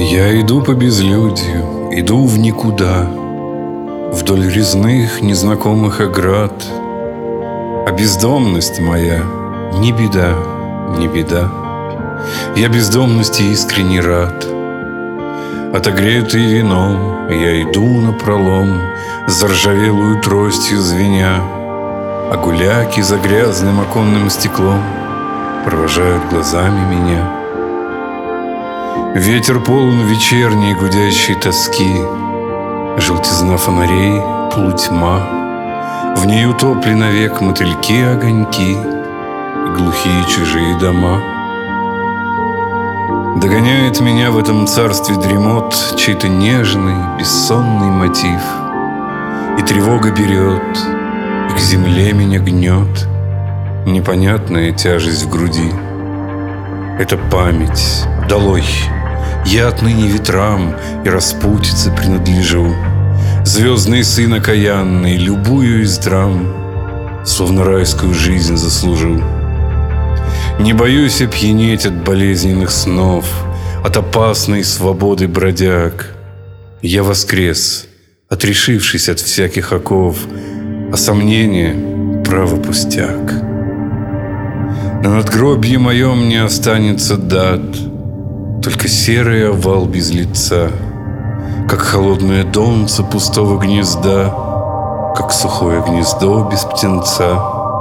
Я иду по безлюдью, иду в никуда, вдоль резных незнакомых оград. А бездомность моя не беда, не беда. Я бездомности искренне рад. Отогретый вином, я иду напролом, заржавелую тростью звеня, а гуляки за грязным оконным стеклом провожают глазами меня. Ветер полон вечерней гудящей тоски, желтизна фонарей, полутьма, в ней утоплены век мотыльки, огоньки и глухие чужие дома. Догоняет меня в этом царстве дремот чей-то нежный, бессонный мотив, и тревога берет, и к земле меня гнет непонятная тяжесть в груди. Это память, долой, я отныне ветрам и распутице принадлежу. Звездный сын окаянный, любую из драм словно райскую жизнь заслужил. Не боюсь опьянеть от болезненных снов, от опасной свободы бродяг. Я воскрес, отрешившись от всяких оков, а сомнение — право пустяк. На надгробье моем не останется дат, только серый овал без лица, как холодное донце пустого гнезда, как сухое гнездо без птенца.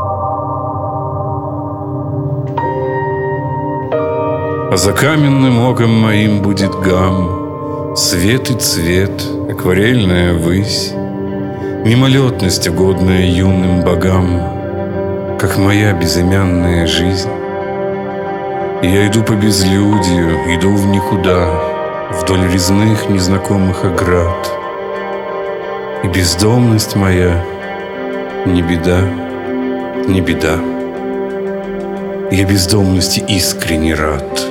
А за каменным оком моим будет гам, свет и цвет, акварельная высь, мимолетность, угодная юным богам, как моя безымянная жизнь. Я иду по безлюдью, иду в никуда, вдоль резных незнакомых оград. И бездомность моя не беда, не беда. Я бездомности искренне рад.